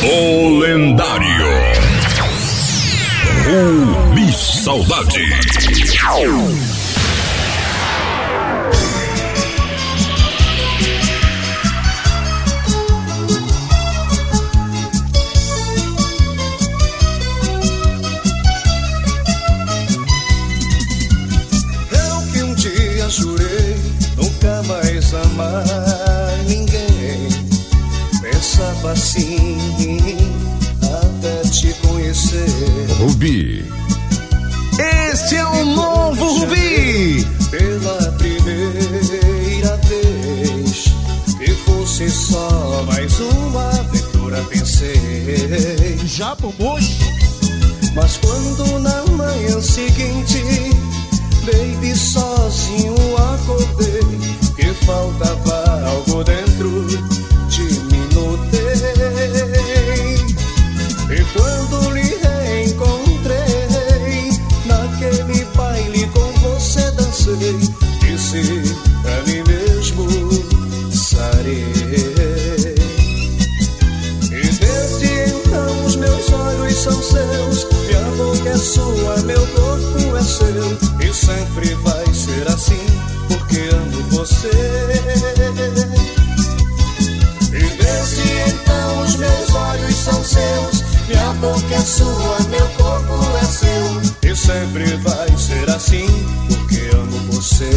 O lendário Rubi Saudade. Eu que um dia jurei nunca mais amar ninguém, pensava assim até te conhecer. Rubi. Este é o novo Rubi. Pela primeira vez que fosse só mais uma aventura, pensei. Já bombou? Mas quando na manhã seguinte, baby, sozinho acordei, que faltava algo dentro de mim, notei. E quando lhe reencontrei, naquele baile com você dancei, disse pra mim mesmo, sarei. E desde então os meus olhos são seus, minha boca é sua, meu corpo é seu, e sempre vai ser assim, porque amo você. E desde então os meus olhos são seus, minha boca é sua, meu corpo é seu, e sempre vai ser assim, porque amo você.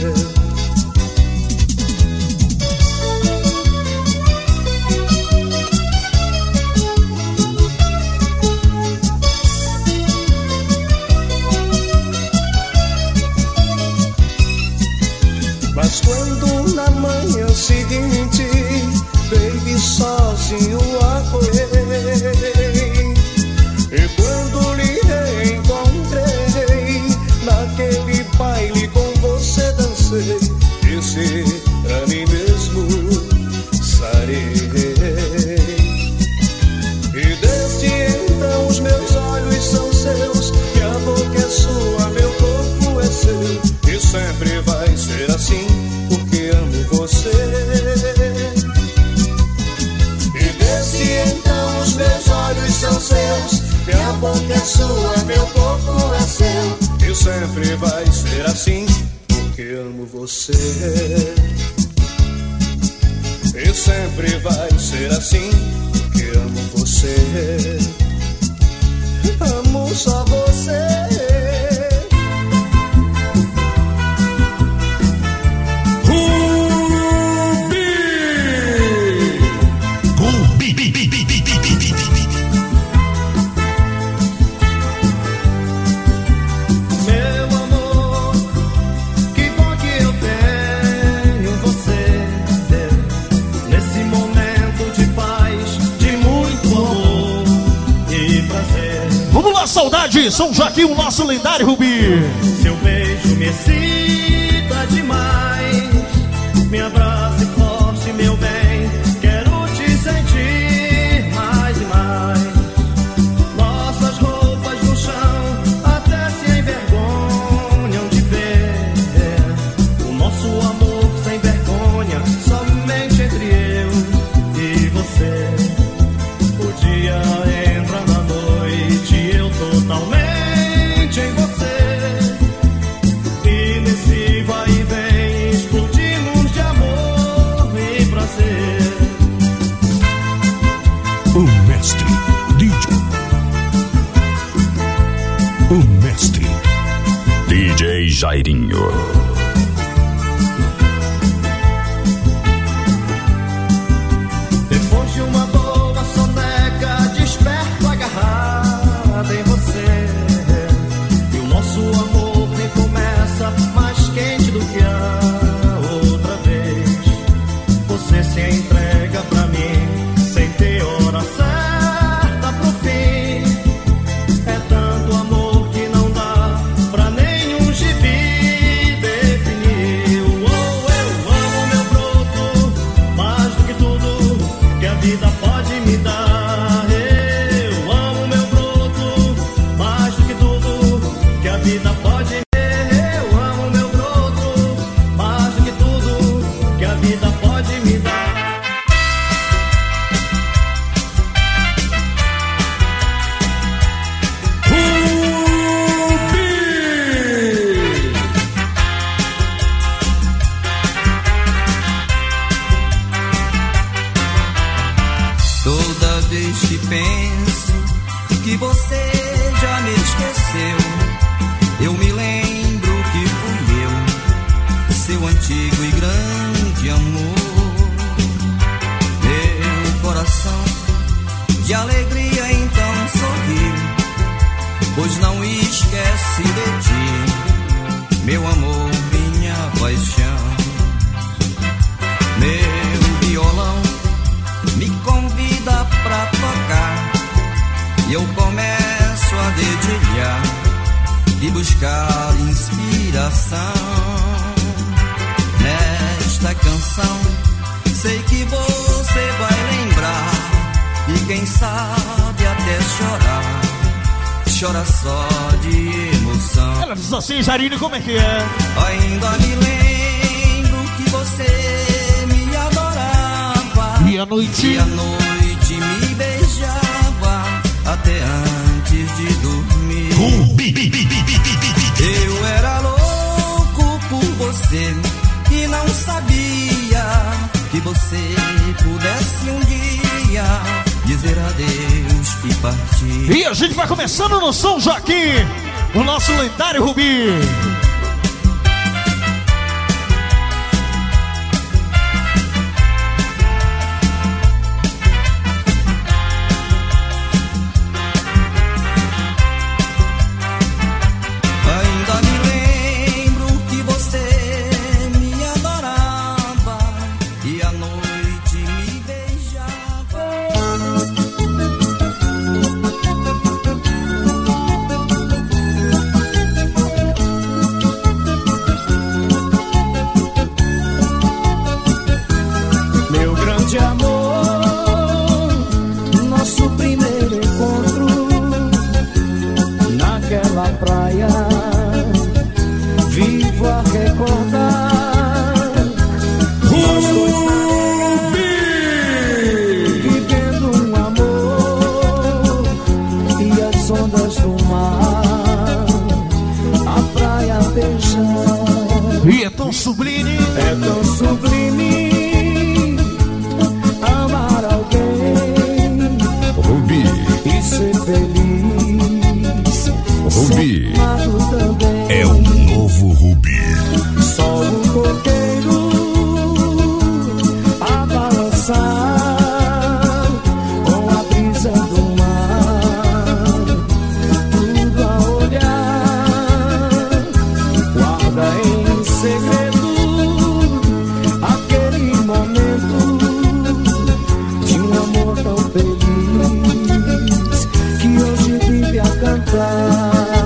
Mas quando na manhã seguinte, baby, sozinho acordei, e quando lhe reencontrei, naquele baile com você dancei, disse pra mim mesmo, sarei. E desde então os meus olhos são seus, minha boca é sua, meu corpo é seu, e sempre vai ser assim, porque amo você. E desde então os meus olhos são seus, minha boca é sua, meu corpo é seu, e sempre vai ser assim, porque amo você. E sempre vai ser assim, porque amo você. Amo só você. Saudade, São Joaquim, o nosso lendário Rubi. Seu beijo me excita demais, me abrace forte, meu bem, quero te sentir mais e mais. Nossas roupas no chão até se envergonham de ver o nosso amor sem vergonha, somente entre eu e você. O dia entra na noite, eu totalmente em você, e nesse vai e vem explodimos de amor e prazer. O mestre DJ. O mestre DJ Jairinho. Depois de uma boa soneca, desperto agarrado em você, e o nosso amor recomeça mais quente do que a outra vez. Você se entrega pra mim sem ter hora certa pro fim. É tanto amor que não dá pra nenhum gibi vez que penso que você já me esqueceu, eu me lembro que fui eu, seu antigo e grande amor. Meu coração de alegria então sorri, pois não esquece de ti, meu amor, minha paixão. Meu violão me convida pra tocar e eu começo a dedilhar e buscar inspiração. Nesta canção sei que você vai lembrar e quem sabe até chorar, chora só de emoção. Ela diz assim, Jairinho, como é que é? Ainda me lembro que você me adorava E à noite me beijava até antes de dormir. Eu era louco por você e não sabia que você pudesse um dia dizer adeus e partir. E a gente vai começando no São Joaquim, o nosso lendário Rubi. E é tão sublime, amar alguém, Rubi, e ser feliz, Rubi, amado também. é o novo Rubi. Só um coqueiro a balançar com a brisa do mar, tudo a olhar, guarda em segredo aquele momento de um amor tão feliz que hoje vive a cantar.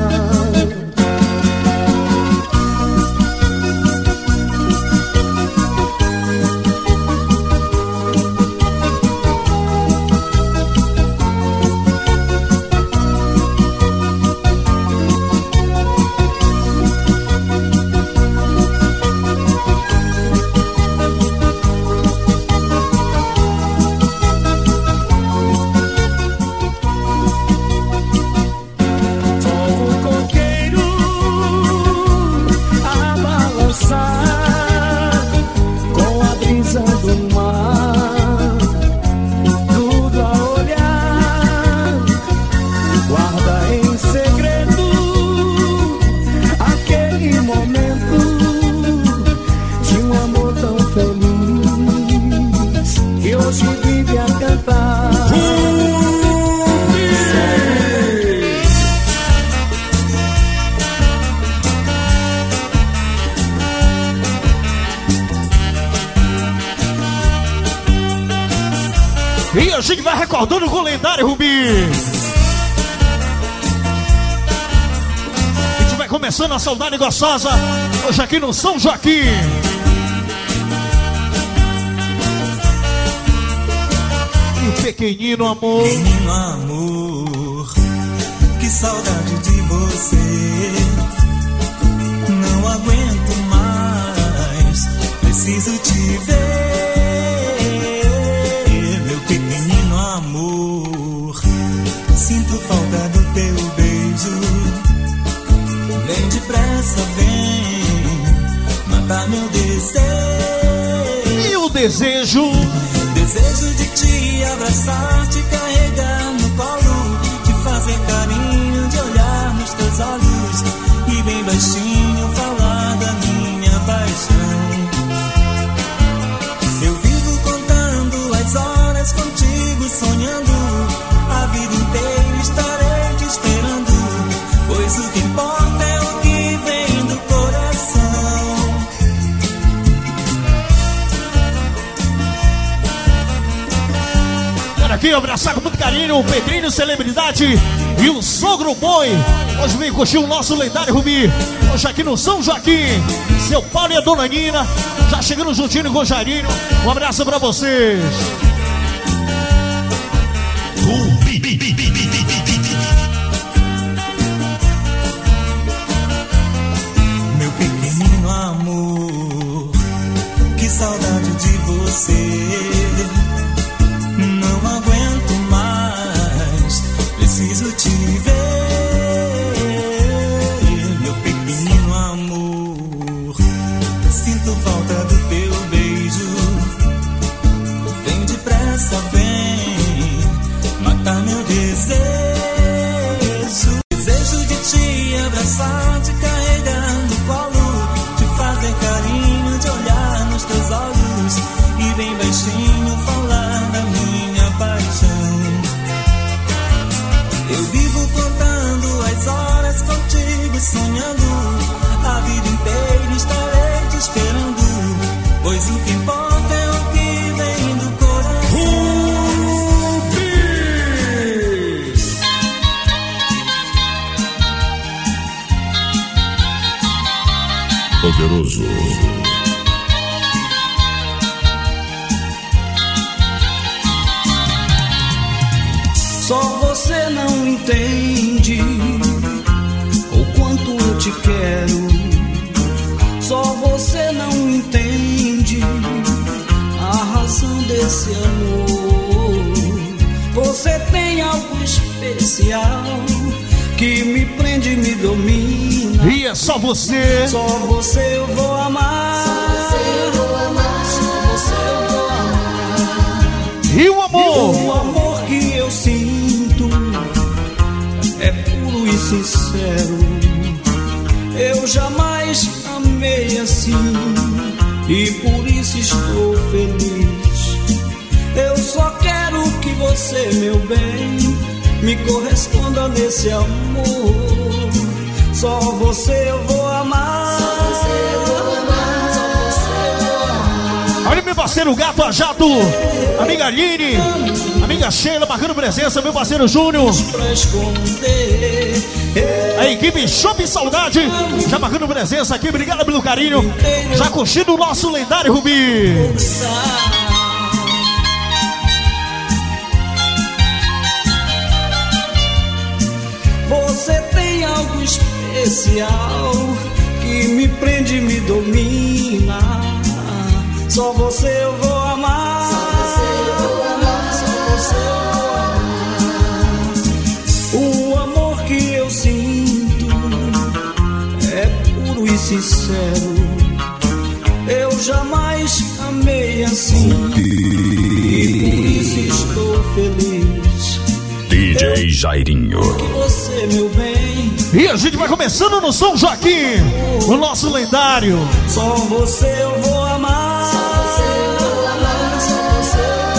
E a gente vai recordando com o lendário Rubi. A gente vai começando a saudade gostosa hoje aqui no São Joaquim. E o pequenino amor. Pequenino amor, que saudade de você. Não aguento mais, preciso te ver. Pequenino amor, sinto falta do teu beijo. Vem depressa, vem matar meu desejo. E o desejo? Desejo de te abraçar, te carregar aqui, abraçar com muito carinho o Pedrinho Celebridade e o Sogro Boi. Hoje vem curtir o nosso lendário Rubi. Hoje aqui no São Joaquim. Seu Paulo e a Dona Nina já chegando juntinho com o Jairinho. Um abraço pra vocês. Meu pequenino amor, que saudade de você. Não aguento mais, preciso te ver. Meu pequenino amor, sinto falta do teu beijo. Vem depressa, vem matar meu desejo. Desejo de te abraçar, te carregar no colo, te fazer carinho, de olhar nos teus olhos e bem baixinho falar da minha paixão. Eu vivo contando as horas contigo, sonhando a vida inteira estarei te esperando, pois o que importa é o que vem do coração. Poderoso. Só você não entende o quanto eu te quero. Só você não entende a razão desse amor. Você tem algo especial que me prende e me domina. E é só você. Só você eu vou amar. Só você eu vou amar. Só você eu vou amar. E o amor? E o amor que eu sinto é puro e sincero. Eu jamais amei assim e por isso estou feliz. Eu só quero que você, meu bem, me corresponda nesse amor. Só você eu vou amar. Só você eu vou amar. Só você eu vou amar. Olha meu parceiro Gato a Jato, amiga Aline, amiga Sheila, marcando presença, meu parceiro Júnior. Pra esconder. A equipe Shopping Saudade já marcando presença aqui, obrigado pelo carinho. Já curtindo o nosso lendário Rubi. Você tem algo especial que me prende e me domina. Só você eu vou amar. Só você eu vou amar. Só você eu vou amar. O amor que eu sinto é puro e sincero. Eu jamais amei assim e por isso estou feliz. DJ Jairinho. Que você, meu bem. E a gente vai começando no São Joaquim, o nosso lendário. Só você eu vou amar. Só você eu vou amar. Só você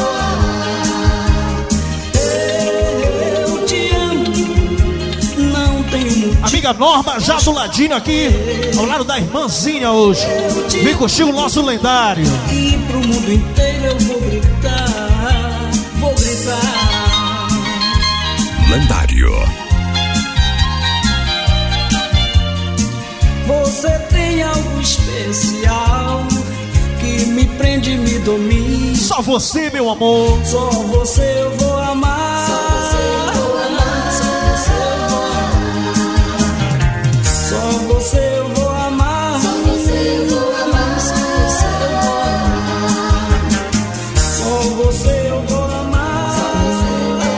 eu vou amar. Eu te amo. Não tenho motivo. Amiga Norma já do ladinho aqui, ao lado da irmãzinha hoje. Vem curtir o nosso lendário. E pro mundo inteiro eu vou gritar. Vou gritar. Lendário. Você tem algo especial que me prende e me domina. Só você, meu amor. Só você eu vou amar. Só você eu vou amar. Só você eu vou amar. Só você eu vou amar. Só você eu vou amar. Só você eu vou amar. Só você eu vou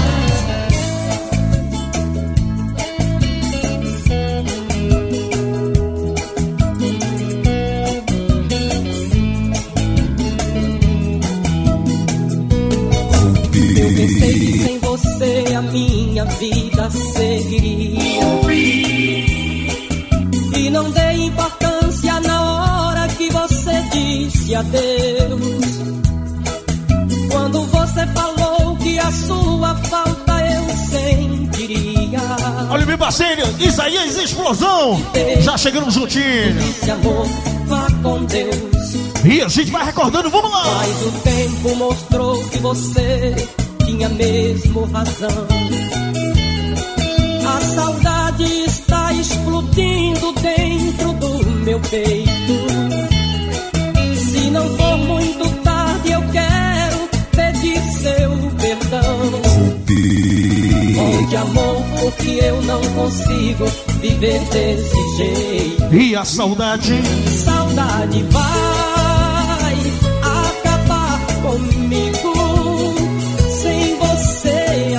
Eu pensei que sem você a minha vida seguiria. E não dei importância na hora que você disse adeus. Quando você falou que a sua falta eu sentiria. Olha meu parceiro, Isaías Explosão. Já chegando juntinho. Esse amor, vá com Deus. E a gente vai recordando, vamos lá. Mas o tempo mostrou que você tinha mesmo razão. A saudade está explodindo dentro do meu peito. Se não for muito tarde, eu quero pedir seu perdão. Volte, amor, porque eu não consigo viver desse jeito. E a saudade? Saudade vai acabar comigo. Sem você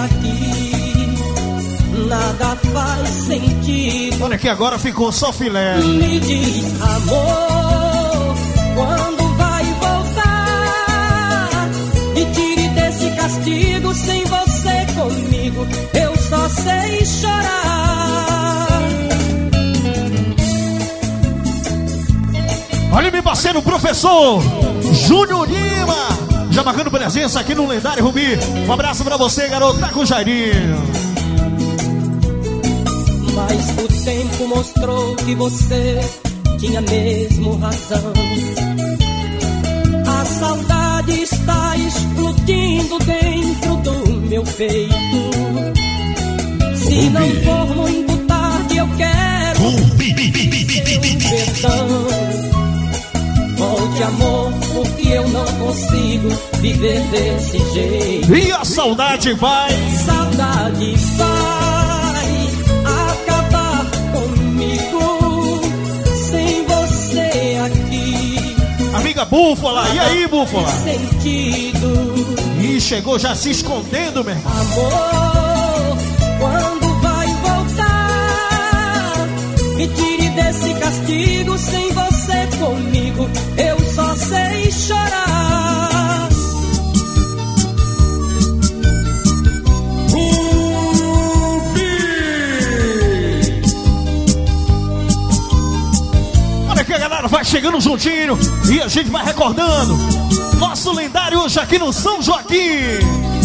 aqui, nada faz sentido. Olha que agora ficou só filé. Me diz, amor, quando vai voltar? Me tire desse castigo. Sem você comigo, eu só sei chorar. Olha meu parceiro, professor Júnior Lima, já marcando presença aqui no Lendário Rubi. Um abraço pra você, garoto, tá com o Jairinho. Mas o tempo mostrou que você tinha mesmo razão. A saudade está explodindo dentro do meu peito. Se não for muito tarde, eu quero perdão. Volte, amor, porque eu não consigo viver desse jeito. E a saudade vai? Saudade vai acabar comigo. Sem você aqui. Amiga Búfala, e aí, Búfala? Sentido. Ih, chegou já se escondendo, meu irmão. Amor, quando vai voltar? Me tire desse castigo. Sem você comigo, eu só sei chorar. Olha que a galera vai chegando juntinho e a gente vai recordando nosso lendário hoje aqui no São Joaquim.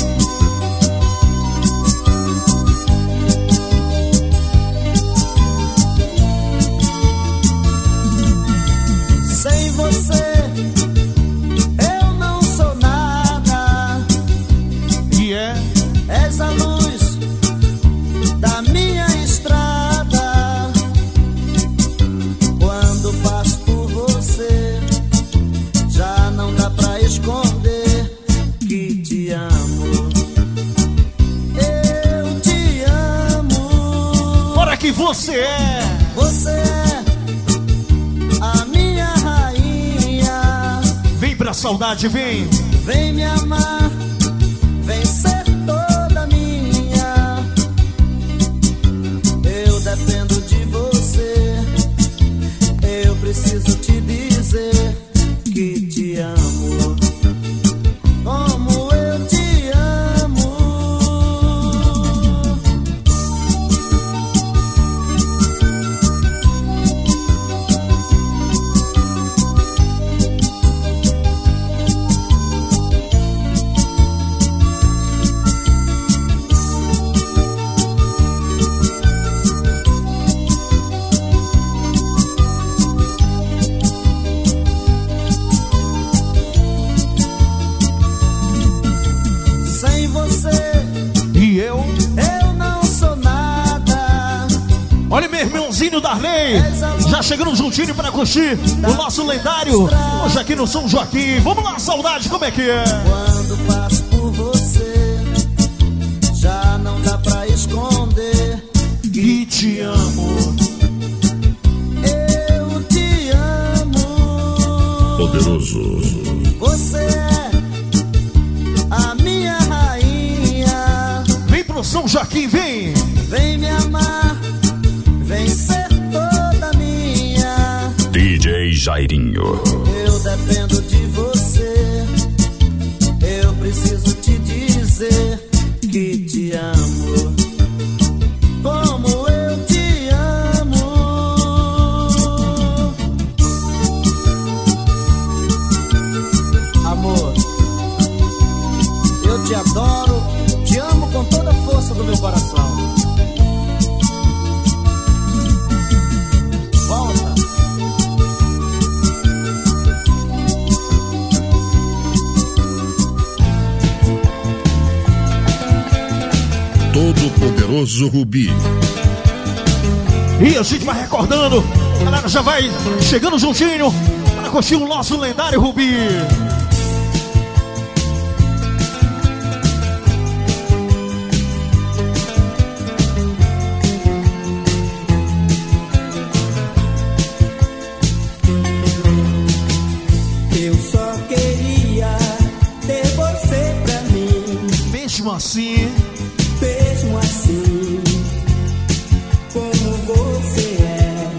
Sem você eu não sou nada. E És a luz da minha estrada. Quando passo por você, já não dá pra esconder que te amo. Eu te amo. Bora que você é. Você é a minha rainha. Vem pra saudade, vem. Vem me amar, vem ser toda minha. Eu dependo de você. Eu preciso te dizer que te amo. Como eu te amo. Sem você E eu? eu não sou nada. Olha meu irmãozinho Darley, já chegando juntinho pra curtir o nosso lendário hoje aqui no São Joaquim. Vamos lá, saudade, como é que é? Quando passo por você, já não dá pra esconder E te amo. eu te amo. Poderoso. Você é a minha rainha. Vem pro São Joaquim, vem. Vem me amar, vem ser toda minha. DJ Jairinho. Eu dependo de você. Eu preciso te dizer que te amo. Como eu te amo. Amor, eu te adoro, te amo com toda a força do meu coração. Volta. Todo-Poderoso Rubi. E a gente vai recordando. A galera já vai chegando juntinho para curtir o nosso lendário Rubi. Eu só queria ter você pra mim. Mesmo assim, como você é,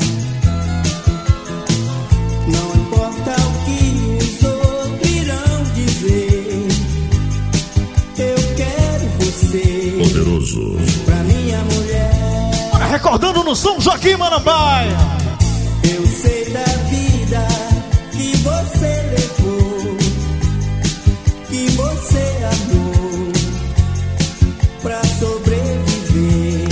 não importa o que os outros irão dizer, eu quero você, Poderoso. pra minha mulher. bora recordando no São Joaquim, Marambaia. Eu sei da vida que você levou, que você amou, pra sobreviver.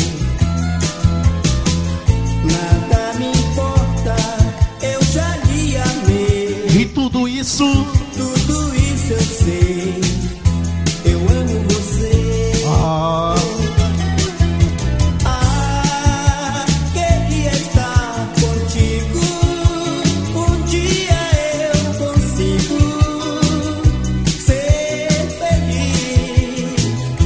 Nada me importa, eu já lhe amei. E tudo isso, Tudo isso eu sei, eu amo você. ah, Queria estar contigo. Um dia eu consigo ser feliz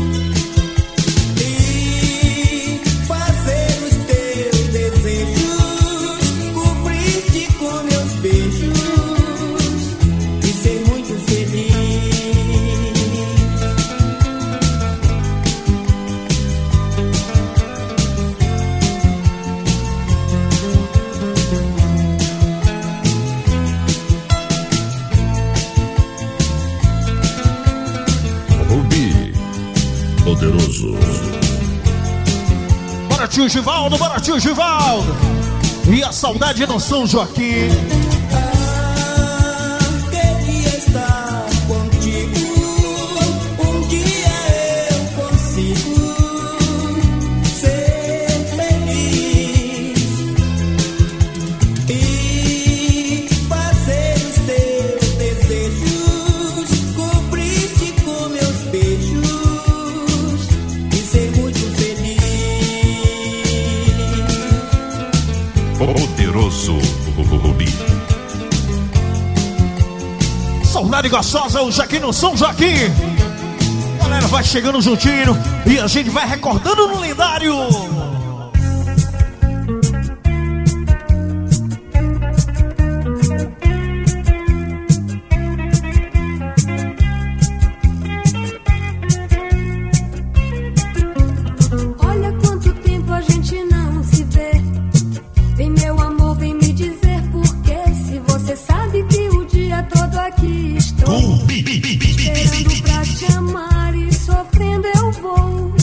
e fazer os teus desejos, cobrir-te com meus beijos e ser muito feliz. Rubi. Poderoso. bora tio Givaldo, bora tio Givaldo. E a saudade no São Joaquim. Queria estar contigo. Um dia eu consigo ser feliz e fazer os teus desejos, cobrir-te com meus beijos e ser muito feliz. Poderoso Rubi. Saudade gostosa, o Joaquim no São Joaquim. Galera, vai chegando juntinho e a gente vai recordando no lendário. Olha quanto tempo a gente não se vê. Vem meu amor, vem me dizer por quê. Se você sabe que o dia todo aqui estou, esperando pra te amar e sofrendo eu vou.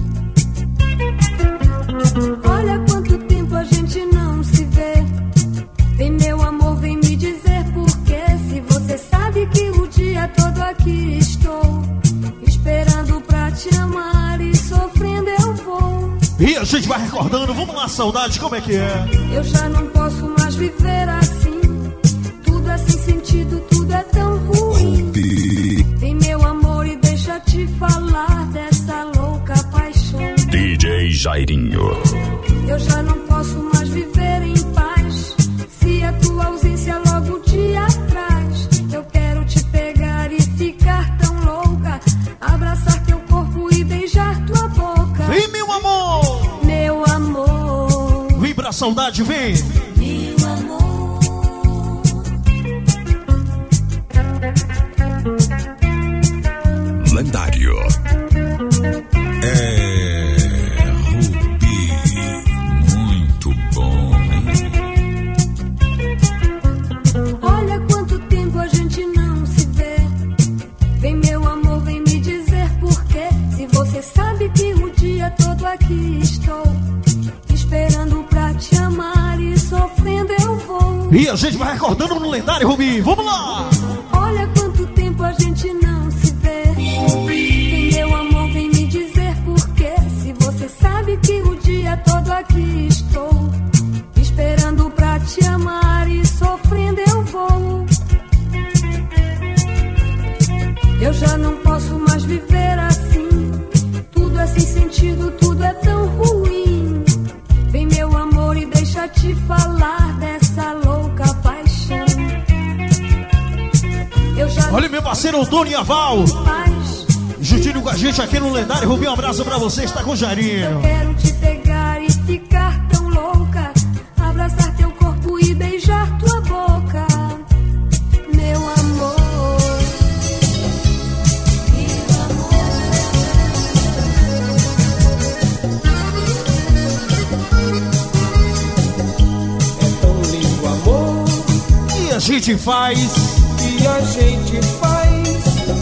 Olha quanto tempo a gente não se vê. Vem meu amor, vem me dizer por quê. Se você sabe que o dia todo aqui estou, esperando pra te amar e sofrendo eu vou. E a gente vai recordando, vamos lá, saudade, como é que é? Eu já não posso mais viver assim. Tudo é sem sentido, tudo é tão ruim. Vem meu amor e deixa te falar dessa louca paixão. DJ Jairinho. Eu já não posso mais viver em paz. Se a tua ausência logo te atraz, eu quero te pegar e ficar tão louca, abraçar teu corpo e beijar tua boca. Vem, meu amor! Meu amor, Vem pra saudade, vem! meu amor. Lendário. Rubi. Muito bom. Olha quanto tempo a gente não se vê. Vem meu amor, vem me dizer por quê. Se você sabe que o dia todo aqui estou, esperando pra te amar e sofrendo eu vou. E a gente vai recordando no lendário, Rubi, vamos lá! Olha quanto tempo a gente não se vê. Vem meu amor, vem me dizer por quê. Se você sabe que o dia todo aqui estou, esperando pra te amar e sofrendo eu vou. Eu já não posso mais viver assim. Tudo é sem sentido, tudo é tão ruim. Vem meu amor e deixa te falar dessa louca paixão. Eu já Olha meu parceiro Antônio Aval, juntinho com a gente aqui no lendário Rubinho. Um abraço pra você, está com o Jairinho. Eu quero te pegar e ficar tão louca, abraçar teu corpo e beijar tua boca, meu amor. É tão lindo o amor E a gente faz. que a gente faz.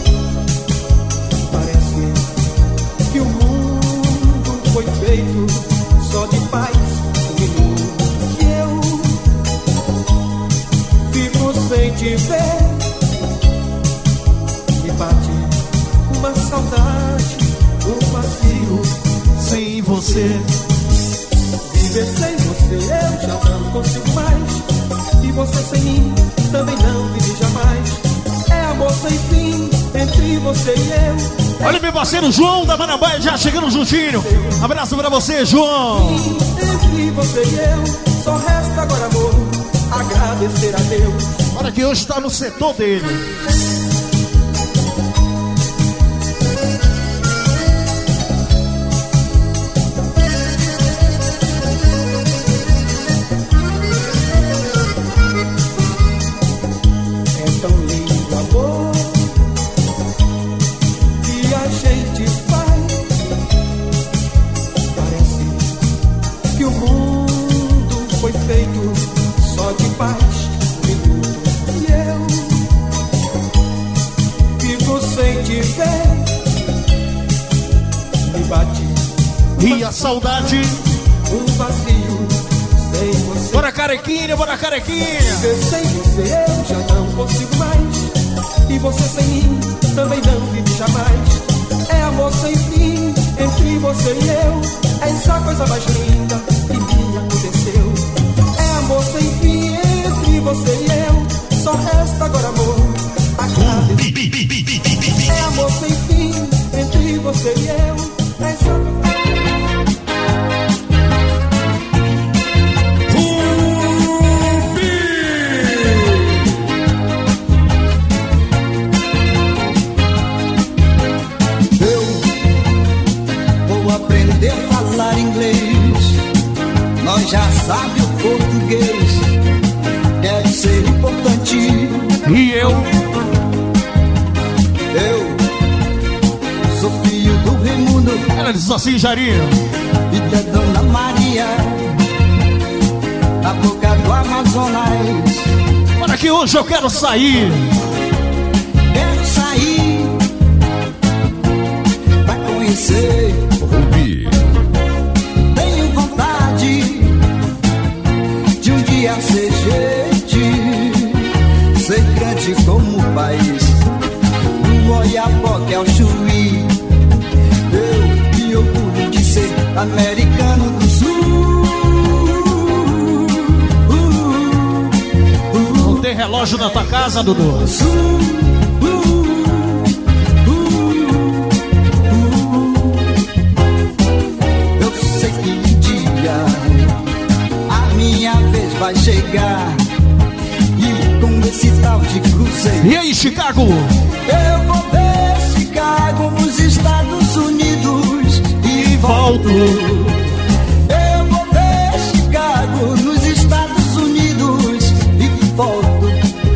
Parece que o mundo foi feito só de paz. E eu fico sem te ver. Me bate uma saudade, um vazio. Sem você. Viver sem você eu já não consigo mais. E você sem mim também não vive jamais. É amor sem fim entre você e eu. Olha meu parceiro João da Manabaia já chegando juntinho. Abraço pra você, João. Entre você e eu só resta agora, amor, agradecer a Deus. Olha que hoje tá no setor dele. É tão lindo o amor que a gente faz. Parece que o mundo foi feito só de paz. E eu fico sem te ver. Me bate E a saudade. um vazio sem você. Bora carequinha, bora carequinha. Viver sem você eu já não consigo mais. E você sem mim também não vive jamais. É amor sem fim entre você e eu. É essa coisa mais linda que me aconteceu. É amor sem fim entre você e eu. Só resta agora, amor, agradecer. É amor sem fim entre você e eu. É essa aprender a falar inglês, nós já sabe o português, deve ser importante. E eu sou filho do Raimundo Ela diz assim, Jairinho. e da Dona Maria, na boca do Amazonas. Olha que hoje eu quero sair. Quero sair pra conhecer. Rubi, Tenho vontade de um dia ser gente, ser grande como o país, um Oiapoque ao Chuí. Eu me orgulho de ser americano do Sul. Não tem relógio na tua casa, Dudu? Eu sei que um dia a minha vez vai chegar, e com esse tal de cruzeiro E aí, Chicago? eu vou ver Chicago nos Estados Unidos e volto. Eu vou ver Chicago nos Estados Unidos e volto.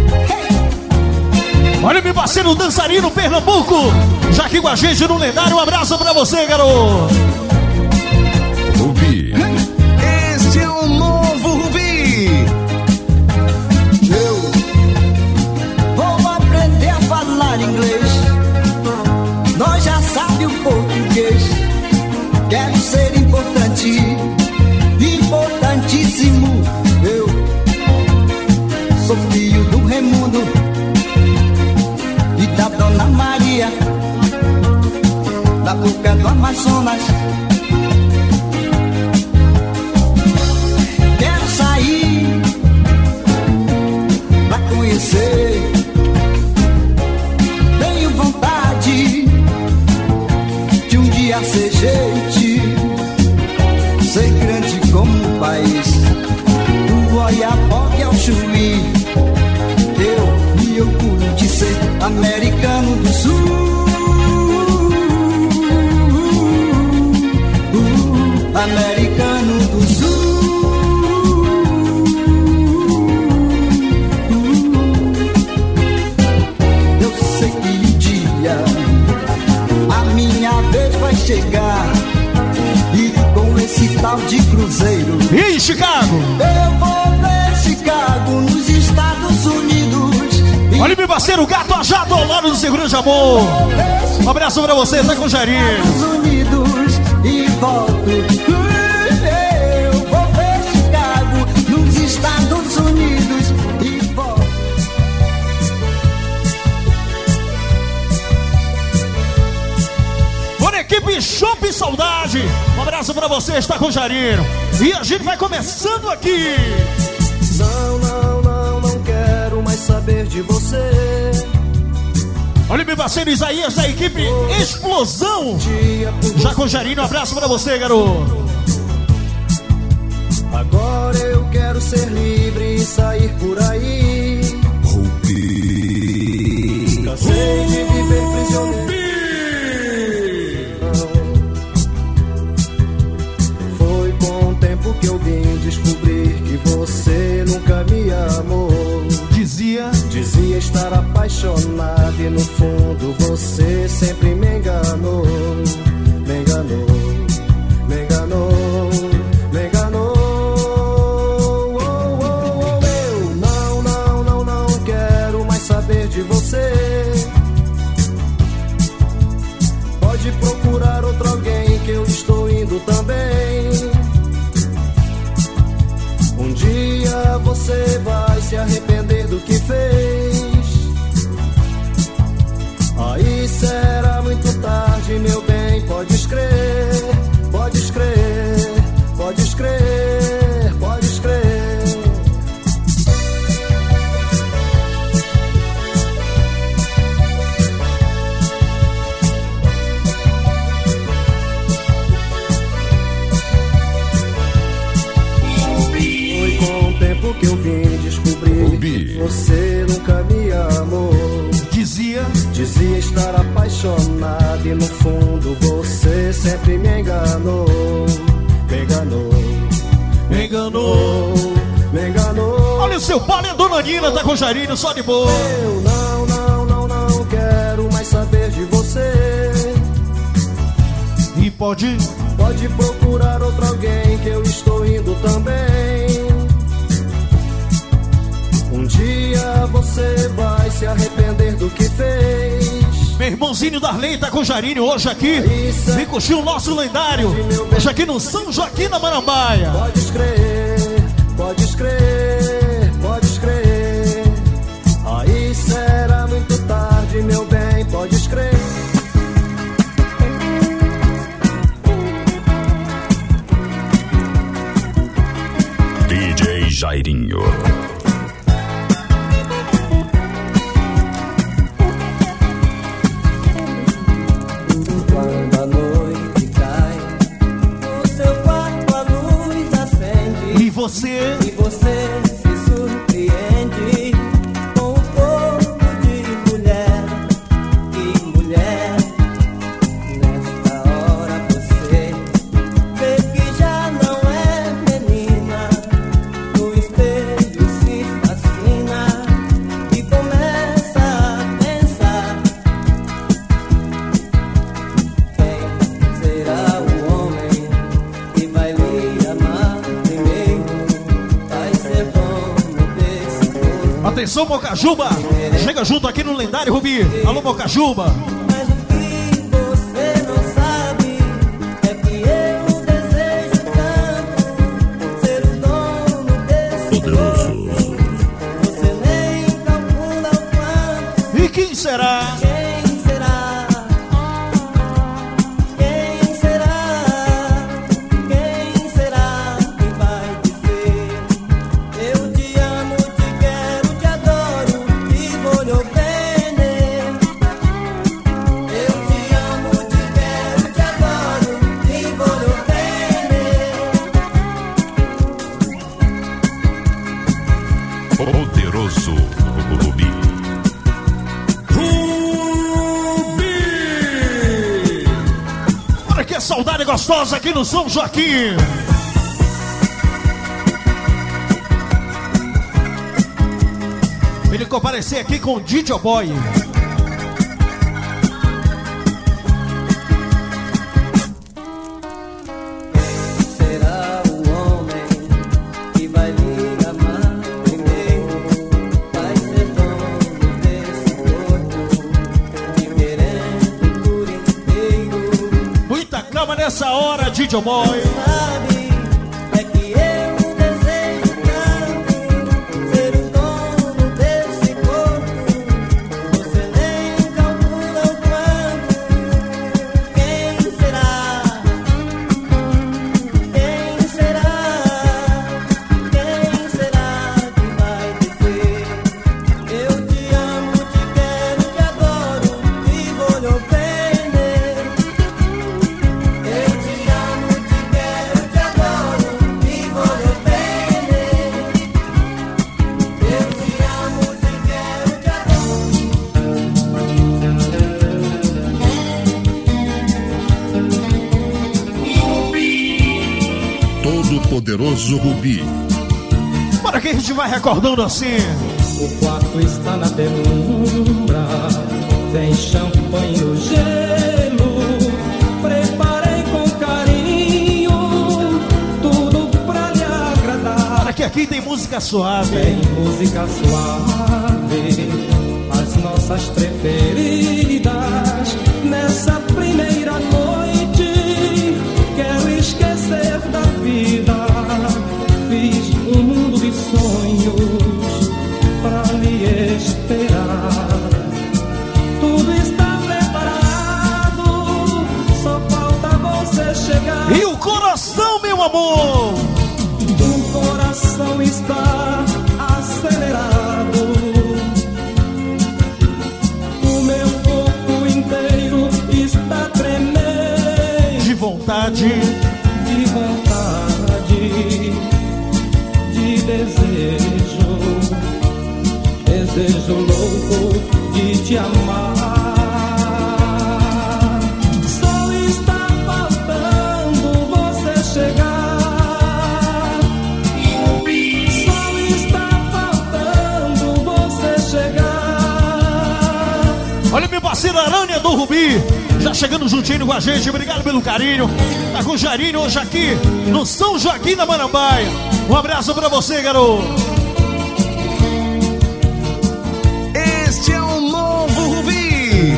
Olha meu parceiro dançarino Pernambuco, já aqui com a gente no lendário. Um abraço pra você, garoto. Rubi, Este é o novo Rubi. Eu vou aprender a falar inglês, nós já sabe o português. Quero ser importante, importantíssimo. Eu sou filho do Raimundo e da Dona Maria, da boca do Amazonas. Quero sair pra conhecer. Tenho vontade de um dia bocejete, ser grande como um país, do Oiapoque ao Chuí. Eu me orgulho de ser americano do Sul. Americano do Sul. Eu sei que um dia a minha vez vai chegar, e com esse tal de cruzeiro, E em Chicago? eu vou ver Chicago nos Estados Unidos. Olha meu parceiro Gato Ajado ao lado do Seguro de Amor. Um abraço pra você, tá com o Jairinho. Estados Unidos e volto. Eu vou ver Chicago nos Estados Unidos e volto. Por equipe Chopp Saudade. Um abraço pra você, está com o Jairinho. E a gente vai começando aqui. Não quero mais saber de você. Olha meu parceiro Isaías da equipe Explosão. Já com o Jairinho, um abraço pra você, garoto. Agora eu quero ser livre e sair por aí. Cansei de viver prisioneiro. Foi com o tempo que eu vim descobrir que você nunca me amou. Dizia estar apaixonado e no fundo você sempre me enganou. Me enganou, me enganou, me enganou. Eu não quero mais saber de você. Pode procurar outro alguém que eu estou indo também. Um dia você vai se arrepender do que fez. Aí será muito tarde, meu bem, pode escrever, pode escrever, pode escrever, pode escrever. Foi com o tempo que eu vim descobrir que você nunca me amou. Dizia estar apaixonado e no fundo você sempre me enganou. Me enganou, Me enganou. me enganou. Olha o seu pai, a dona Nina tá com o Jairinho, só de boa. Eu não quero mais saber de você. E pode procurar outro alguém que eu estou indo também. Um dia você vai se arrepender do que fez. Meu irmãozinho Darley tá com o Jairinho hoje aqui. Vem curtir o nosso lendário. Hoje aqui no São Joaquim da Marambaia. Pode escrever, pode escrever, pode escrever. Aí será muito tarde, meu bem, pode escrever. DJ Jairinho. Quando a noite cai, no seu quarto a luz acende. E você Se surpreende com o corpo de mulher. Que mulher, nesta hora você vê que já não é menina. No espelho se fascina e começa a pensar: quem será o homem que vai lhe amar primeiro? Vai ser dono desse corpo. Atenção, Mocajuba. Chega junto aqui no lendário Rubi. Alô, Mocajuba. Mas o que você não sabe é que eu desejo tanto ser o dono desse corpo. Você nem calcula o quanto. E quem será? Quem será? Quem será? Quem será que vai dizer: eu te amo, te quero, te adoro e voglio bene? Poderoso Rubi. Olha que saudade gostosa aqui no São Joaquim. Ele comparecer aqui com o DJ Boy. Será o homem que vai lhe amar primeiro? Vai ser dono desse corpo, te querendo por inteiro. Muita calma nessa hora, DJ Boy. Sabe, é que eu desejo tanto ser o dono desse corpo. Você nem calcula o quanto. Quem será? Quem será? Quem será que vai dizer? Eu te amo, te quero, te adoro, te voglio bene. Eu te amo, te quero, te adoro, te voglio bene. Eu te amo, te quero, te Todo Poderoso Rubi. Para que a gente vai recordando assim. O quarto está na penumbra, tem champanhe no gelo. Preparei com carinho tudo pra lhe agradar. Para que aqui tem música suave. Tem música suave, as nossas preferidas. Nessa primeira noite, quero esquecer da vida. Fiz um mundo de sonhos pra lhe esperar. Tudo está preparado, só falta você chegar. E o coração, meu amor. O coração está acelerado. O meu corpo inteiro está tremendo. De vontade. De vontade, de desejo. Desejo louco de te amar. Só está faltando você chegar. Só está faltando você chegar. Olha meu parceiro Aranha do Rubi. Já chegando juntinho com a gente. Obrigado pelo carinho. Tá com o Jairinho hoje aqui no São Joaquim da Marambaia. Um abraço pra você, garoto. Este é o novo Rubi.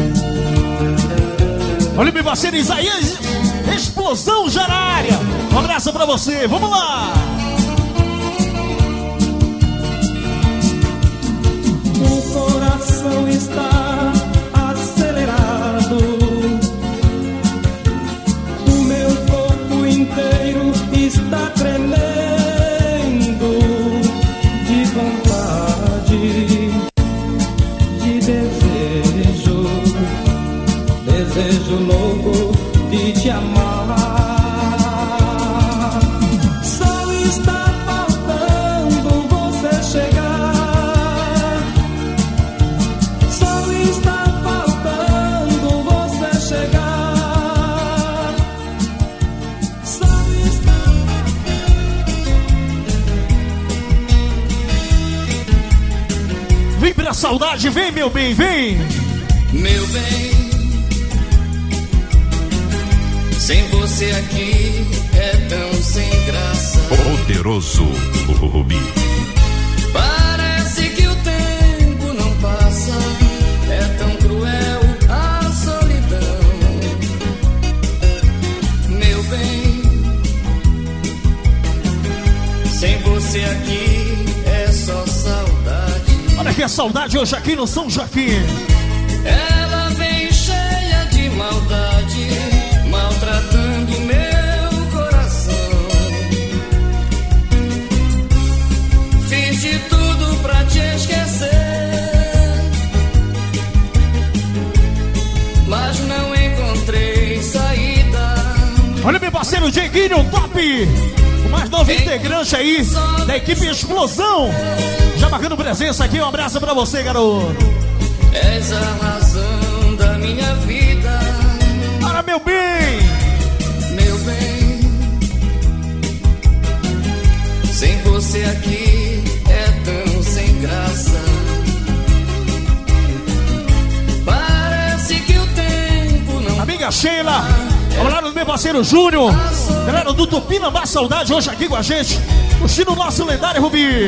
Olha meu parceiro Isaías. Explosão já na área. Um abraço pra você. Vamos lá. O coração está acelerado. O meu corpo inteiro está tremendo. De vontade, de desejo. Desejo louco de te amar. Só está faltando você chegar. Só está faltando você chegar. Só está. Vem pra saudade, vem meu bem, vem. Meu bem, sem você aqui é tão sem graça. Poderoso Rubi. Parece que o tempo não passa, é tão cruel a solidão. Meu bem, sem você aqui é só saudade. Olha que a saudade hoje aqui no São Joaquim. Ela vem cheia de maldade, maltratando meu coração. Fiz de tudo pra te esquecer, mas não encontrei saída. Olha meu parceiro Dieguinho, top. Mais novo integrante aí da equipe Explosão. Já marcando presença aqui, um abraço pra você, garoto. És a razão da minha vida. Para, meu bem. Meu bem, sem você aqui é tão sem graça. Parece que o tempo não... Amiga Sheila, ao lado do meu parceiro Júnior, galera do Tupinambá Saudade, hoje aqui com a gente, curtindo o nosso lendário Rubi.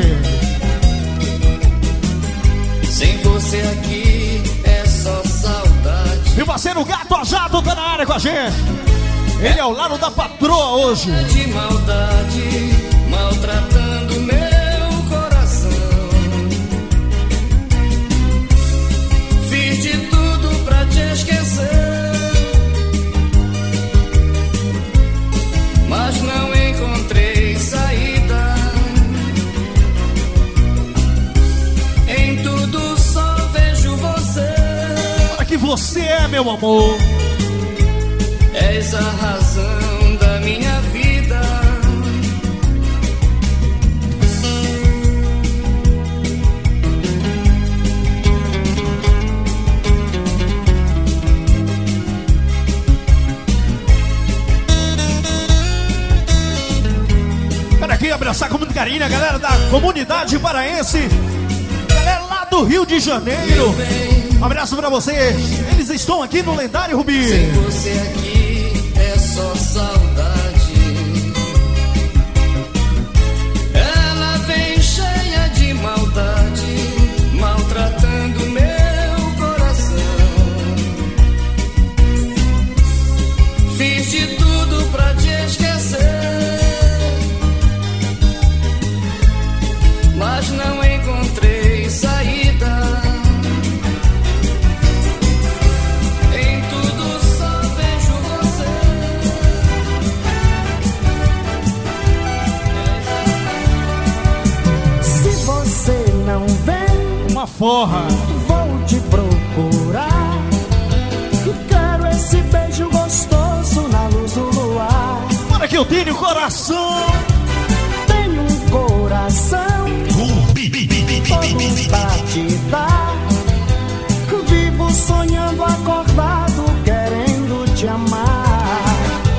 Sem você aqui é só saudade. Meu parceiro Gato a Jato tá na área com a gente. Ele é ao lado da patroa hoje. De maldade, maltratando meu coração. Fiz de tudo pra te esquecer, mas não encontrei saída. Em tudo só vejo você. Olha que você é, meu amor. És a razão da minha vida. Quero aqui abraçar com muito carinho a galera da comunidade paraense, galera lá do Rio de Janeiro. Um abraço pra vocês. Eles estão aqui no lendário Rubi. Sem você aqui é só saudade. Ela vem cheia de maldade, maltratando meu coração. Fiz de tudo pra te esquecer, mas não encontrei saída. Forra. Vou te procurar. Quero esse beijo gostoso na luz do luar. Para que eu tenha o coração. Tenho um coração todo pra te dar. Vivo sonhando acordado, querendo te amar.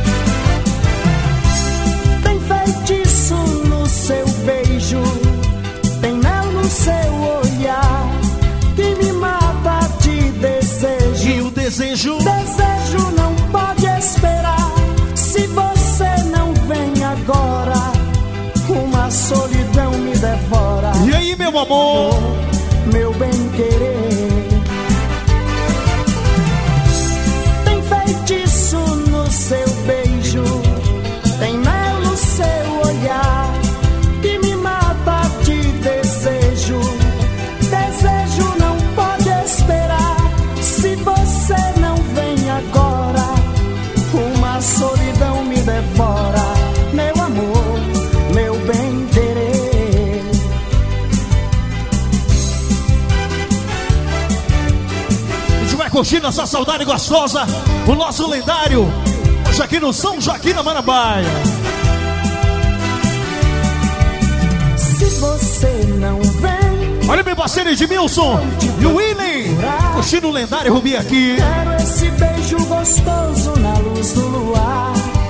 Tem feitiço no seu beijo, tem mel no seu olhar, que me mata de desejo. E o desejo? Desejo não pode esperar. Se você não vem agora, uma solidão me devora. E aí, meu amor? Meu bem querer. Tem feitiço no seu beijo, tem mel no seu olhar, que me mata de desejo. Desejo não pode esperar. Se você não vem agora, uma solidão me devora. Meu amor, meu bem querer. A gente vai curtindo essa saudade gostosa, o nosso lendário, hoje aqui no São Joaquim da Marambaia. Se você não vem, olha meu parceiro Edmilson e o Willen, curtindo o lendário Rubi aqui. quero esse beijo gostoso na luz do luar.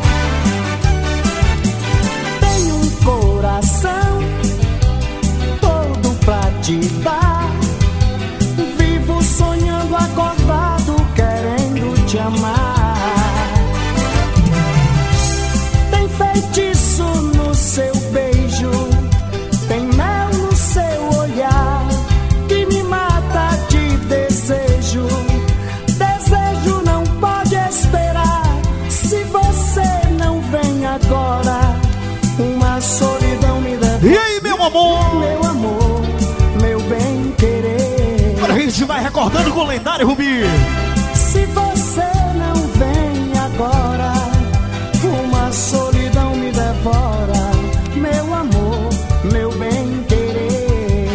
Tenho um coração todo pra te dar. Vivo sonhando acordado, querendo te amar. Tem feitiço no seu beijo, tem mel no seu olhar, que me mata de desejo. Desejo não pode esperar. Se você não vem agora, uma solidão me devora. E aí, meu amor? Meu amor, meu bem querer. Agora a gente vai recordando com o lendário Rubi. Se você não vem agora, uma solidão me devora. Meu amor, meu bem querer.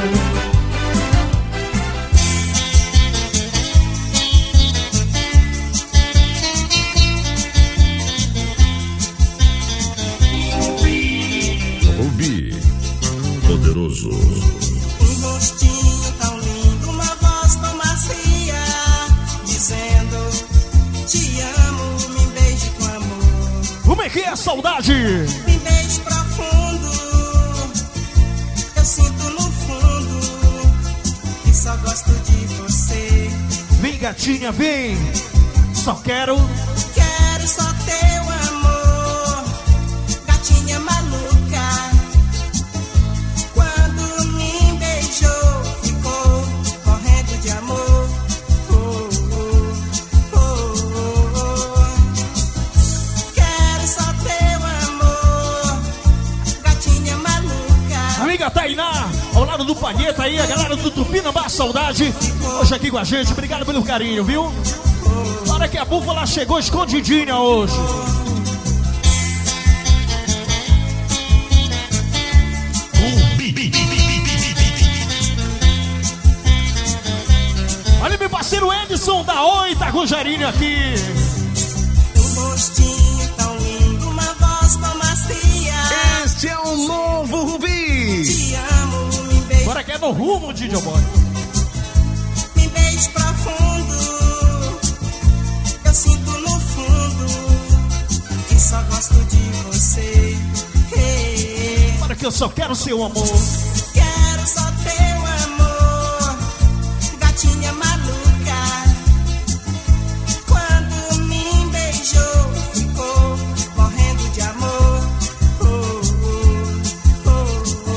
Poderoso. Um rostinho tão lindo, uma voz tão macia, dizendo te amo, me beije com amor. Como é que é a saudade? Me beije profundo, eu sinto no fundo que só gosto de você. Vem gatinha, vem. Só quero só teu amor, gatinha maluca. Quando me beijou, ficou correndo de amor. Oh, oh, oh, oh. Quero só teu amor, gatinha maluca. amiga Tainá, ao lado do Palheta aí, a galera do Tupinambá Saudade, hoje aqui com a gente, obrigado pelo carinho, viu? Para que a búfala chegou escondidinha hoje. Olha meu parceiro Edson da Oi, tá com o Jarinho aqui. Um rostinho tão lindo, uma voz tão macia. Este é o novo Rubi. Te amo, me beije. Agora que é no rumo, DJ Boy. Me beije profundo, eu sinto no fundo que só gosto de você. Para que eu só quero seu amor. Quero só teu amor, gatinha maluca. Quando me beijou, ficou morrendo de amor. Oh, oh, oh,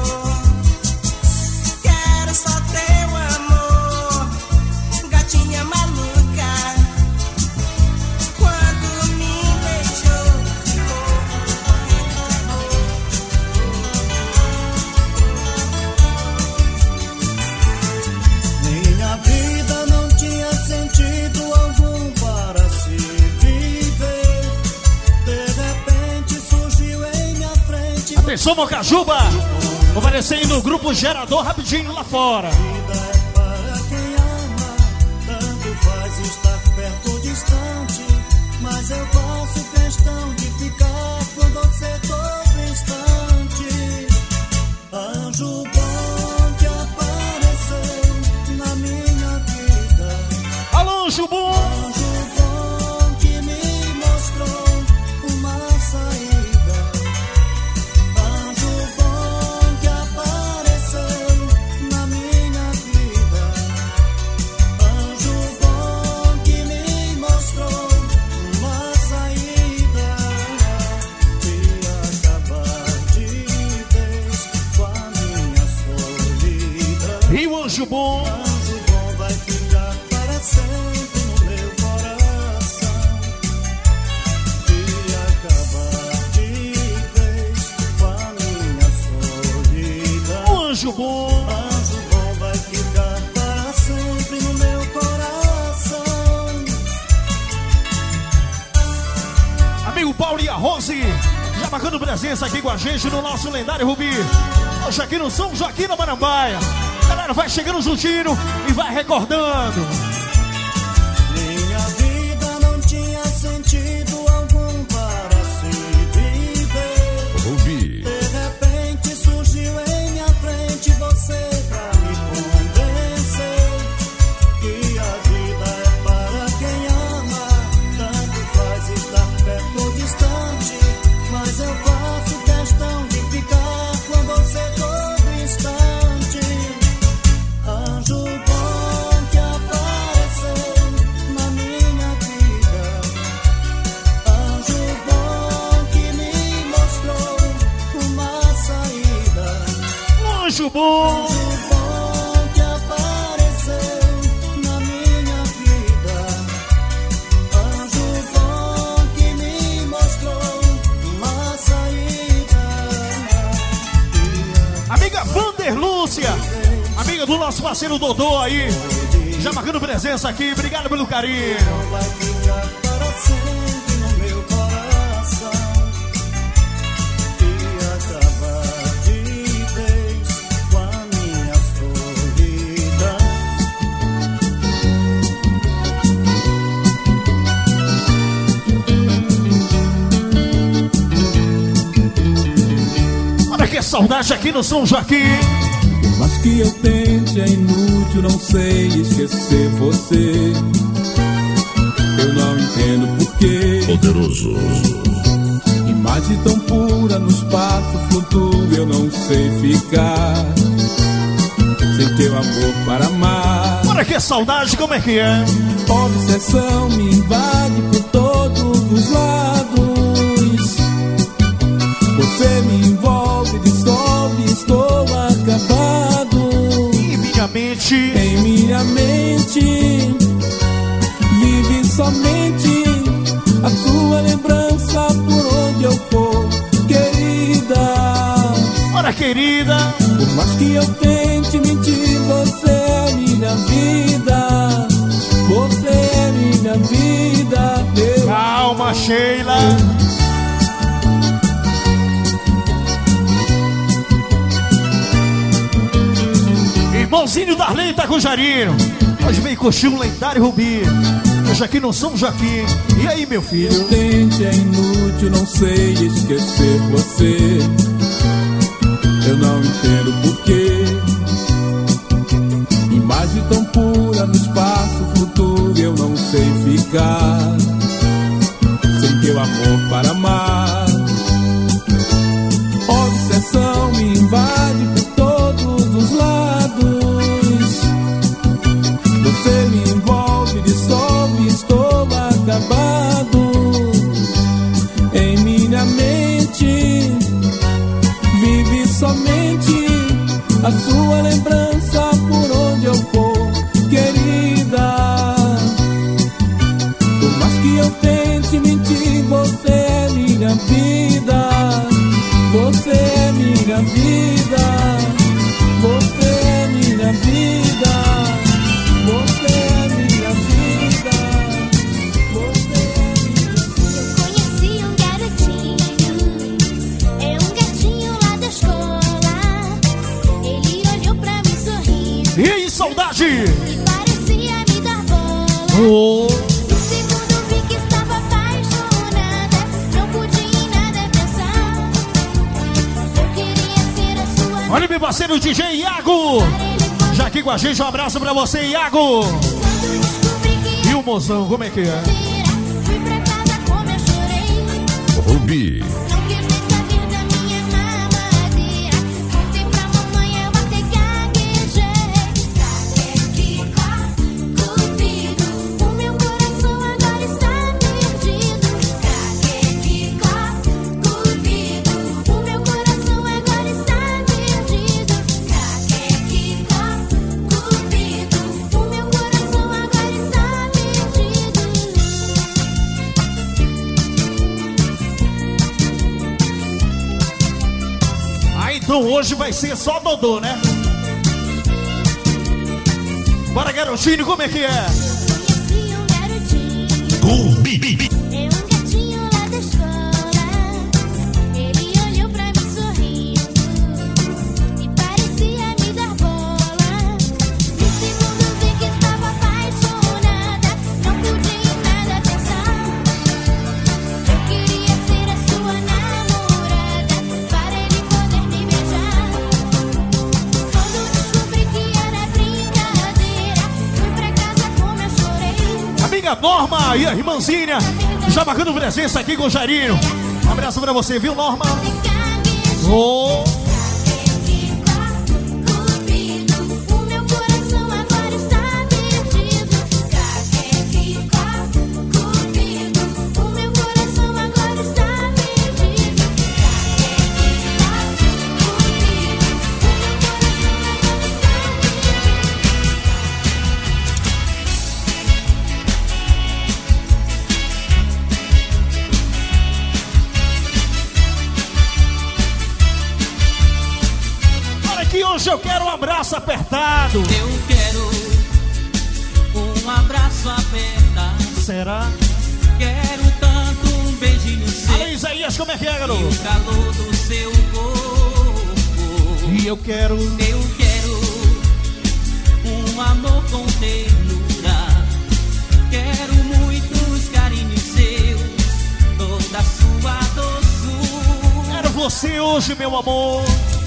oh. Quero só teu amor, gatinha maluca. Quando me beijou, ficou morrendo de amor. Minha vida não tinha sentido algum para se viver. De repente surgiu em minha frente. Atenção, Mocajuba! Vou aparecer aí no grupo Gerador rapidinho lá fora. Vida é para quem ama, tanto faz estar perto ou distante. Mas eu faço questão de ficar com você todo instante. Anjo bom que apareceu na minha vida. Alô, Anjo bom! Anjo bom que me mostrou uma saída. Anjo bom que apareceu na minha vida. Anjo bom que me mostrou uma saída. E acabar de vez com a minha solidão. E o Anjo bom! Anjo bom vai ficar para sempre no meu coração. E acabar de vez com a minha solidão. O Anjo bom! Anjo bom vai ficar para sempre no meu coração. Amigo Paulo e a Rose, já marcando presença aqui com a gente no nosso lendário Rubi. Hoje aqui no São Joaquim da Marambaia. Galera, vai chegando juntinho e vai recordando. Minha vida não tinha sentido algum para se viver. Rubi. De repente surgiu em minha frente você pra me convencer que a vida é para quem ama, tanto faz estar perto ou distante. Mas eu faço questão de ficar com você todo instante. Anjo bom que apareceu na minha vida. Anjo bom que me mostrou uma saída. Anjo bom! Anjo bom que apareceu na minha vida. Anjo bom que me mostrou uma saída. Amiga Vander Lúcia, amiga do nosso parceiro Dodô aí, já marcando presença aqui, obrigado pelo carinho. Vai ficar para sempre no meu coração. E acabar de vez com a minha solidão. Olha que que saudade aqui no São Joaquim. Mas que eu tente, é inútil, não sei esquecer você. Eu não entendo porquê. Poderoso. Imagem tão pura no espaço flutua, eu não sei ficar sem teu amor para amar. Olha que saudade, como é que é? Obsessão me invade por todos os lados. Você me envolve, dissolve, estou acabado. Em minha mente vive somente a sua lembrança por onde eu for, querida. Ora, querida, por mais que eu tente mentir, você é minha vida. Você é minha vida, Deus. Calma, Sheila. Irmãozinho Darley tá com Jarino. Hoje vem curtir um lendário Rubi. Hoje aqui no São Joaquim. E aí, meu filho? Tente, é inútil, não sei esquecer você. Eu não entendo porquê. Imagem tão pura no espaço futuro, eu não sei ficar sem teu amor para amar. Obsessão me invade por todos os lados. Você me envolve, dissolve, estou acabado. Em minha mente vive somente a sua lembrança por onde eu for, querida. Por mais que eu tente mentir, você é minha vida. Você é minha vida. Você é minha vida. Você é minha vida. Você é minha vida. Eu conheci um garotinho, é um gatinho lá da escola. Ele olhou pra mim sorrindo. E aí, saudade? E parecia me dar bola. Oh. No segundo vi que estava apaixonada. Não pude em nada pensar. Eu queria ser a sua. Olha, meu parceiro DJ Iago. Já aqui com a gente, um abraço pra você, Iago. E o mozão, como é que é? Fui pra casa como eu chorei. Rubi. Não quis nem saber da minha mamadeira. Contei pra mamãe, eu até gaguejei. Caquetica, cupido, o meu coração agora está perdido. Caquetica, cupido, o meu coração agora está perdido. Caquetica, cupido, o meu coração agora está perdido. Ah, então hoje vai ser só Dodô, né? Bora, garotinho, como é que é? Conheci um garotinho. Rubi. É um gatinho lá da escola. Ele olhou pra mim sorrindo e parecia me dar bola. No segundo vi que estava apaixonada. Não pude em nada pensar. Eu queria ser a sua namorada para ele poder me beijar. Quando descobri que era brincadeira, fui pra casa como eu chorei. Amiga Norma e a irmãzinha já marcando presença aqui com o Jairinho. Um abraço pra você, viu, Norma? Oh. Cupido, o meu coração agora está perdido. Caquetica, Cupido, o meu coração agora está perdido. Caquetica, Cupido, Olha que hoje eu quero um abraço apertado. Eu quero um abraço apertado. Será? Quero tanto um beijinho seu. Alô, Isaías, como é que é, E garoto? o calor do seu corpo. E eu quero... Eu quero um amor com ternura. Quero muitos carinhos seus, toda sua doçura. Quero você hoje, meu amor.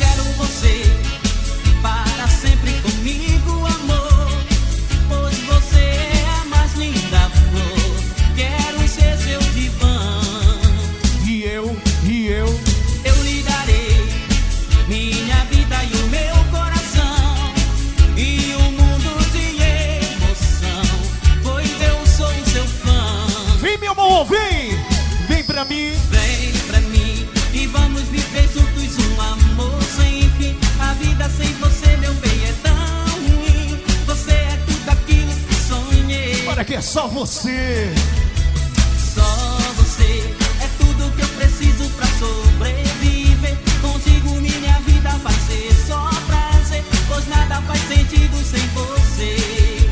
você para sempre comigo, amor, pois você é a mais linda flor. Quero ser seu divã. E eu Eu lhe darei minha vida e o meu coração e um mundo de emoção, pois eu sou o seu fã. vem, meu amor, vem pra mim. Vem pra mim e vamos viver juntos um amor sem fim. A vida sem você, meu bem, é tão ruim. Você é tudo aquilo que sonhei. Para que é só você. Só você é tudo que eu preciso pra sobreviver. Contigo minha vida vai ser só prazer, pois nada faz sentido sem você.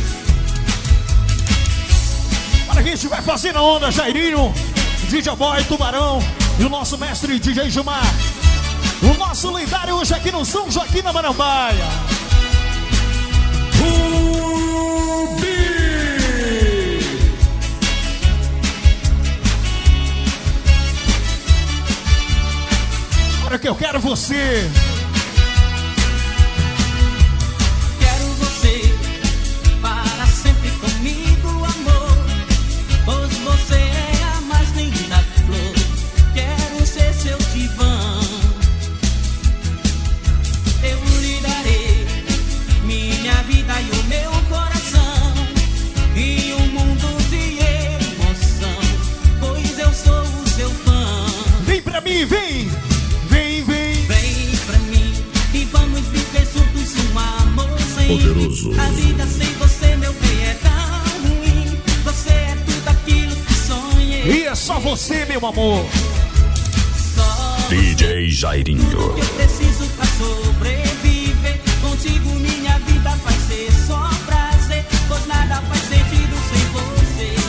Para que a gente vai fazer na onda, Jairinho, DJ Boy, Tubarão e o nosso mestre DJ Gilmar. O nosso lendário hoje aqui no São Joaquim da Marambaia. Para que eu quero você. Quero você para sempre comigo, amor, pois você é a mais linda flor. Quero ser seu divã. Eu lhe darei minha vida e o meu coração e um mundo de emoção, pois eu sou o seu fã. Vem pra mim, vem. Vem pra mim e vamos viver juntos um amor sem Poderoso. fim. A vida sem você, meu bem, é tão ruim. Você é tudo aquilo que sonhei. E é só você, meu amor. Só DJ Jairinho. que eu preciso pra sobreviver. Contigo minha vida vai ser só prazer, pois nada faz sentido sem você.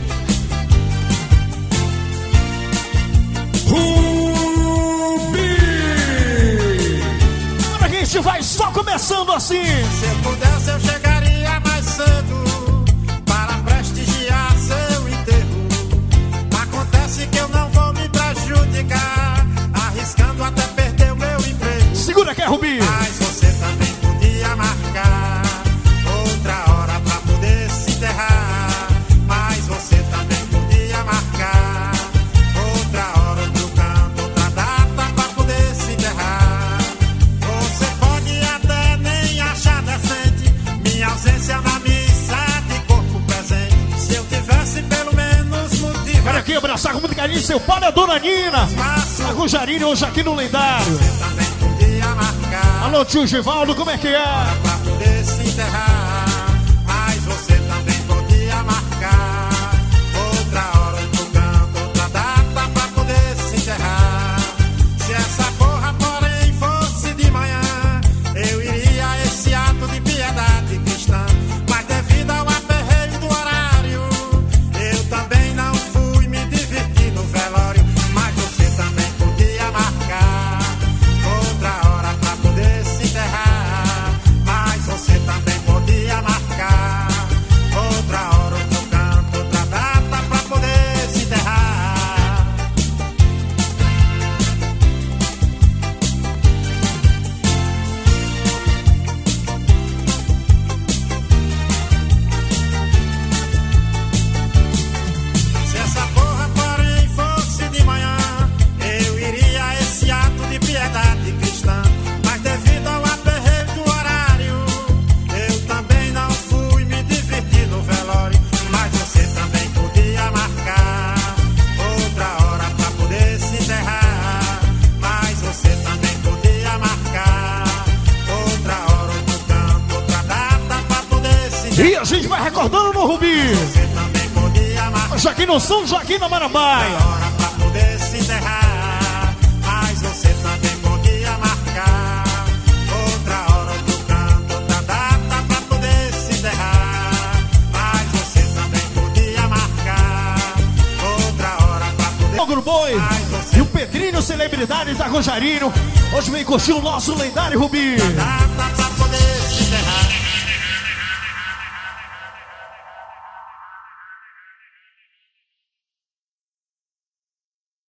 A gente vai só começando assim. Se eu pudesse, eu chegaria mais cedo para prestigiar seu enterro. Acontece que eu não vou me prejudicar, arriscando até perder o meu emprego. Segura aqui, Rubi. Mas você também podia marcar outra hora pra poder se enterrar. Mas você também podia marcar outra hora, outro canto, outra data pra poder se enterrar. Você pode até nem achar decente minha ausência na missa de corpo presente. Se eu tivesse pelo menos motivo. Quero aqui abraçar com muito carinho seu pai e a dona Nina. Tá com o Jairinho hoje aqui no lendário. Você também podia marcar Alô, tio Givaldo, como é que é? pra poder se enterrar. Mas você também podia marcar outra hora, outro canto, outra data pra poder se enterrar. Se essa porra, porém, fosse de manhã, eu iria a esse ato de piedade cristã. Mas devido ao aperreio do horário, eu também não fui me divertir no velório. Mas você também podia marcar outra hora pra poder se enterrar. Mas você também podia marcar outra hora, outro canto, outra data pra poder se enterrar. Se essa porra, porém, fosse de manhã, eu iria a esse ato de piedade cristã. Mas devido ao aperreio do horário, eu também não fui me divertir no velório. Mas você também podia marcar outra hora pra poder se enterrar. Mas você também podia marcar outra hora, outro canto, outra data pra poder se enterrar. E a gente vai recordando no Rubi. Você também podia marcar Hoje aqui no São Joaquim da Marambaia. hora pra poder se enterrar. Mas você também podia marcar outra hora, outro canto, outra data pra poder se enterrar. Mas você também podia marcar outra hora pra poder. Sogro Boi e o Pedrinho, celebridade da Rojairinho. Hoje vem curtir o nosso lendário Rubi. Data pra